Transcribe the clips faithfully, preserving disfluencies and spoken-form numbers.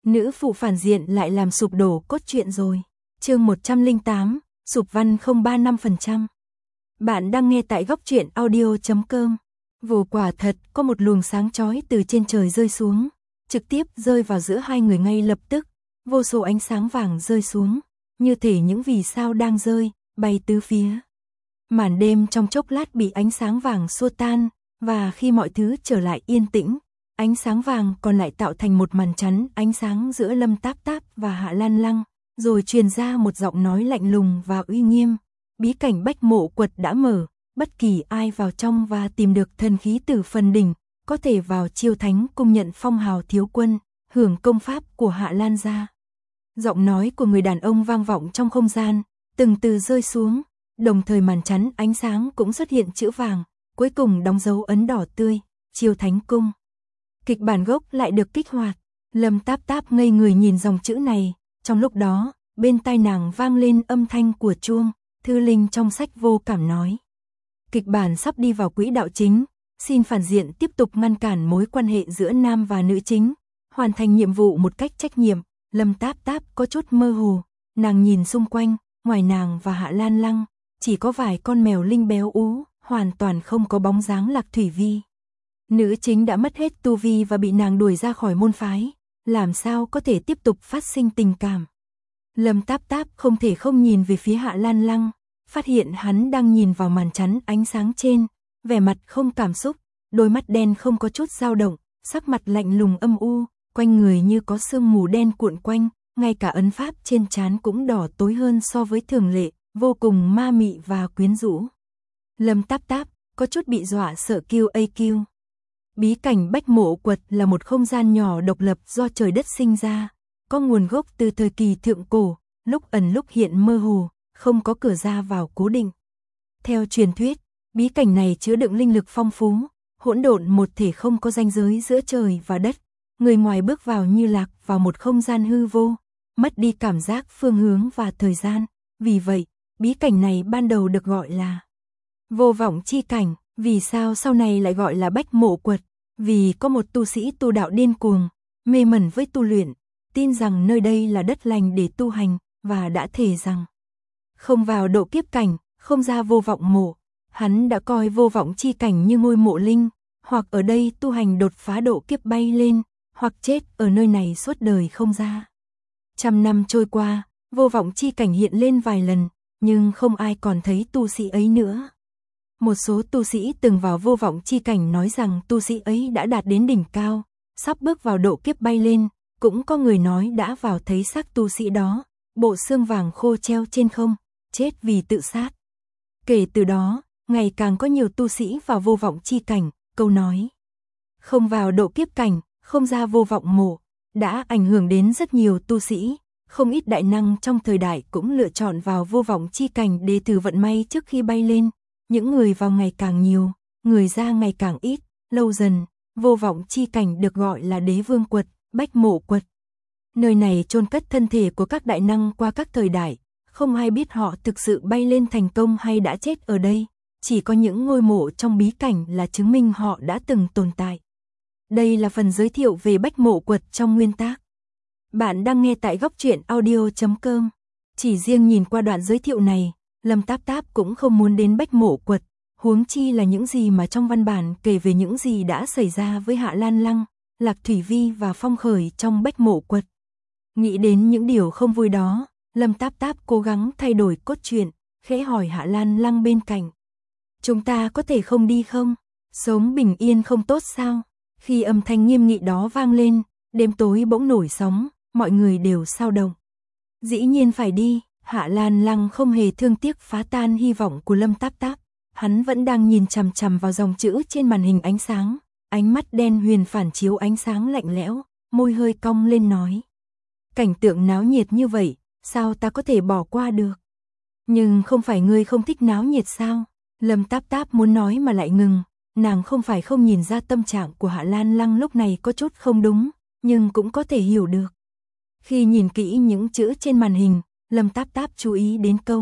Nữ phụ phản diện lại làm sụp đổ cốt truyện rồi. Chương một trăm lẻ tám, sụp văn không ba năm phần trăm. Bạn đang nghe tại góc truyện audio chấm com. Vồ quả thật, có một luồng sáng chói từ trên trời rơi xuống, trực tiếp rơi vào giữa hai người ngay lập tức. Vô số ánh sáng vàng rơi xuống, như thể những vì sao đang rơi, bay tứ phía. Màn đêm trong chốc lát bị ánh sáng vàng xua tan, và khi mọi thứ trở lại yên tĩnh, ánh sáng vàng còn lại tạo thành một màn chắn ánh sáng giữa Lâm Táp Táp và Hạ Lan Lăng, rồi truyền ra một giọng nói lạnh lùng và uy nghiêm. Bí cảnh Bách Mộ Quật đã mở, bất kỳ ai vào trong và tìm được thần khí Tử Phần Đỉnh, có thể vào Chiêu Thánh Cung nhận phong hào thiếu quân, hưởng công pháp của Hạ Lan gia. Giọng nói của người đàn ông vang vọng trong không gian, từng từ rơi xuống, đồng thời màn chắn ánh sáng cũng xuất hiện chữ vàng, cuối cùng đóng dấu ấn đỏ tươi, Chiêu Thánh Cung. Kịch bản gốc lại được kích hoạt, Lâm Táp Táp ngây người nhìn dòng chữ này, trong lúc đó, bên tai nàng vang lên âm thanh của chuông, thư linh trong sách vô cảm nói. Kịch bản sắp đi vào quỹ đạo chính, xin phản diện tiếp tục ngăn cản mối quan hệ giữa nam và nữ chính, hoàn thành nhiệm vụ một cách trách nhiệm. Lâm Táp Táp có chút mơ hồ, nàng nhìn xung quanh, ngoài nàng và Hạ Lan Lăng, chỉ có vài con mèo linh béo ú, hoàn toàn không có bóng dáng Lạc Thủy Vi. Nữ chính đã mất hết tu vi và bị nàng đuổi ra khỏi môn phái, làm sao có thể tiếp tục phát sinh tình cảm. Lâm Táp Táp không thể không nhìn về phía Hạ Lan Lăng, phát hiện hắn đang nhìn vào màn chắn ánh sáng trên, vẻ mặt không cảm xúc, đôi mắt đen không có chút dao động, sắc mặt lạnh lùng âm u, quanh người như có sương mù đen cuộn quanh, ngay cả ấn pháp trên trán cũng đỏ tối hơn so với thường lệ, vô cùng ma mị và quyến rũ. Lâm Táp Táp có chút bị dọa sợ kiêu a kiêu. Bí cảnh Bách Mộ Quật là một không gian nhỏ độc lập do trời đất sinh ra, có nguồn gốc từ thời kỳ thượng cổ, lúc ẩn lúc hiện mơ hồ, không có cửa ra vào cố định. Theo truyền thuyết, bí cảnh này chứa đựng linh lực phong phú, hỗn độn một thể không có ranh giới giữa trời và đất. Người ngoài bước vào như lạc vào một không gian hư vô, mất đi cảm giác phương hướng và thời gian. Vì vậy, bí cảnh này ban đầu được gọi là vô vọng chi cảnh. Vì sao sau này lại gọi là Bách Mộ Quật? Vì có một tu sĩ tu đạo điên cuồng, mê mẩn với tu luyện, tin rằng nơi đây là đất lành để tu hành, và đã thề rằng không vào độ kiếp cảnh, không ra vô vọng mộ. Hắn đã coi vô vọng chi cảnh như ngôi mộ linh, hoặc ở đây tu hành đột phá độ kiếp bay lên, hoặc chết ở nơi này suốt đời không ra. Trăm năm trôi qua, vô vọng chi cảnh hiện lên vài lần, nhưng không ai còn thấy tu sĩ ấy nữa. Một số tu sĩ từng vào vô vọng chi cảnh nói rằng tu sĩ ấy đã đạt đến đỉnh cao, sắp bước vào độ kiếp bay lên, cũng có người nói đã vào thấy xác tu sĩ đó, bộ xương vàng khô treo trên không, chết vì tự sát. Kể từ đó, ngày càng có nhiều tu sĩ vào vô vọng chi cảnh, câu nói không vào độ kiếp cảnh, không ra vô vọng mộ, đã ảnh hưởng đến rất nhiều tu sĩ, không ít đại năng trong thời đại cũng lựa chọn vào vô vọng chi cảnh để thử vận may trước khi bay lên. Những người vào ngày càng nhiều, người ra ngày càng ít, lâu dần, vô vọng chi cảnh được gọi là Đế Vương Quật, Bách Mộ Quật. Nơi này chôn cất thân thể của các đại năng qua các thời đại, không ai biết họ thực sự bay lên thành công hay đã chết ở đây, chỉ có những ngôi mộ trong bí cảnh là chứng minh họ đã từng tồn tại. Đây là phần giới thiệu về Bách Mộ Quật trong nguyên tác. Bạn đang nghe tại góc truyện audio chấm com. Chỉ riêng nhìn qua đoạn giới thiệu này, Lâm Táp Táp cũng không muốn đến Bách Mộ Quật, huống chi là những gì mà trong văn bản kể về những gì đã xảy ra với Hạ Lan Lăng, Lạc Thủy Vi và Phong Khởi trong Bách Mộ Quật. Nghĩ đến những điều không vui đó, Lâm Táp Táp cố gắng thay đổi cốt truyện, khẽ hỏi Hạ Lan Lăng bên cạnh. Chúng ta có thể không đi không? Sống bình yên không tốt sao? Khi âm thanh nghiêm nghị đó vang lên, đêm tối bỗng nổi sóng, mọi người đều xao động. Dĩ nhiên phải đi. Hạ Lan Lăng không hề thương tiếc phá tan hy vọng của Lâm Táp Táp, hắn vẫn đang nhìn chằm chằm vào dòng chữ trên màn hình ánh sáng, ánh mắt đen huyền phản chiếu ánh sáng lạnh lẽo, môi hơi cong lên nói. Cảnh tượng náo nhiệt như vậy, sao ta có thể bỏ qua được? Nhưng không phải ngươi không thích náo nhiệt sao? Lâm Táp Táp muốn nói mà lại ngừng, nàng không phải không nhìn ra tâm trạng của Hạ Lan Lăng lúc này có chút không đúng, nhưng cũng có thể hiểu được. Khi nhìn kỹ những chữ trên màn hình, Lâm Táp Táp chú ý đến câu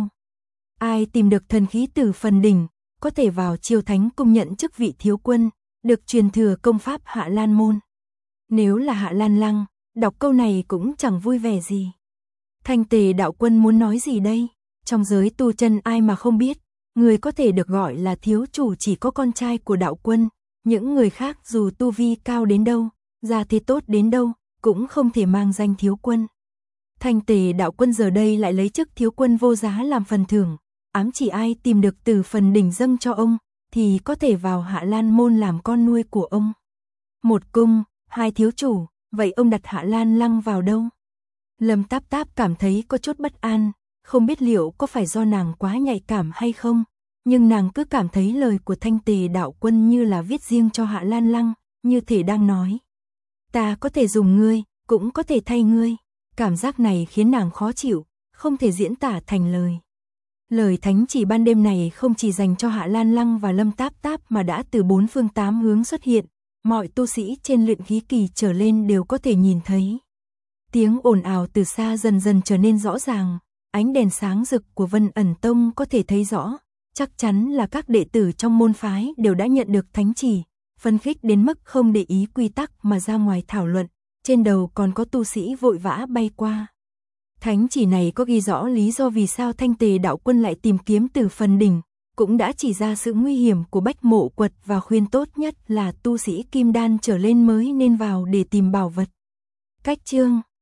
ai tìm được thần khí Tử Phần Đỉnh, có thể vào Chiêu Thánh Cung nhận chức vị thiếu quân, được truyền thừa công pháp Hạ Lan Môn. Nếu là Hạ Lan Lăng, Đọc câu này cũng chẳng vui vẻ gì. Thanh Tề đạo quân muốn nói gì đây? Trong giới tu chân ai mà không biết, người có thể được gọi là thiếu chủ chỉ có con trai của đạo quân, những người khác dù tu vi cao đến đâu, gia thế tốt đến đâu, cũng không thể mang danh thiếu quân. Thanh Tề đạo quân giờ đây lại lấy chức thiếu quân vô giá làm phần thưởng, ám chỉ ai tìm được từ phần đỉnh dâng cho ông, thì có thể vào Hạ Lan môn làm con nuôi của ông. Một cung, hai thiếu chủ, vậy ông đặt Hạ Lan Lăng vào đâu? Lâm Táp Táp cảm thấy có chút bất an, không biết liệu có phải do nàng quá nhạy cảm hay không, nhưng nàng cứ cảm thấy lời của Thanh Tề đạo quân như là viết riêng cho Hạ Lan Lăng, như thể đang nói. Ta có thể dùng ngươi, cũng có thể thay ngươi. Cảm giác này khiến nàng khó chịu, không thể diễn tả thành lời. Lời thánh chỉ ban đêm này không chỉ dành cho Hạ Lan Lăng và Lâm Táp Táp mà đã từ bốn phương tám hướng xuất hiện, mọi tu sĩ trên luyện khí kỳ trở lên đều có thể nhìn thấy. Tiếng ồn ào từ xa dần dần trở nên rõ ràng, ánh đèn sáng rực của Vân Ẩn Tông có thể thấy rõ, chắc chắn là các đệ tử trong môn phái đều đã nhận được thánh chỉ, phấn khích đến mức không để ý quy tắc mà ra ngoài thảo luận, trên đầu còn có tu sĩ vội vã bay qua. Thánh chỉ này có ghi rõ lý do vì sao Thanh Tề đạo quân lại tìm kiếm từ phần đỉnh, cũng đã chỉ ra sự nguy hiểm của Bách Mộ Quật và khuyên tốt nhất là tu sĩ kim đan trở lên mới nên vào để tìm bảo vật. Cách chương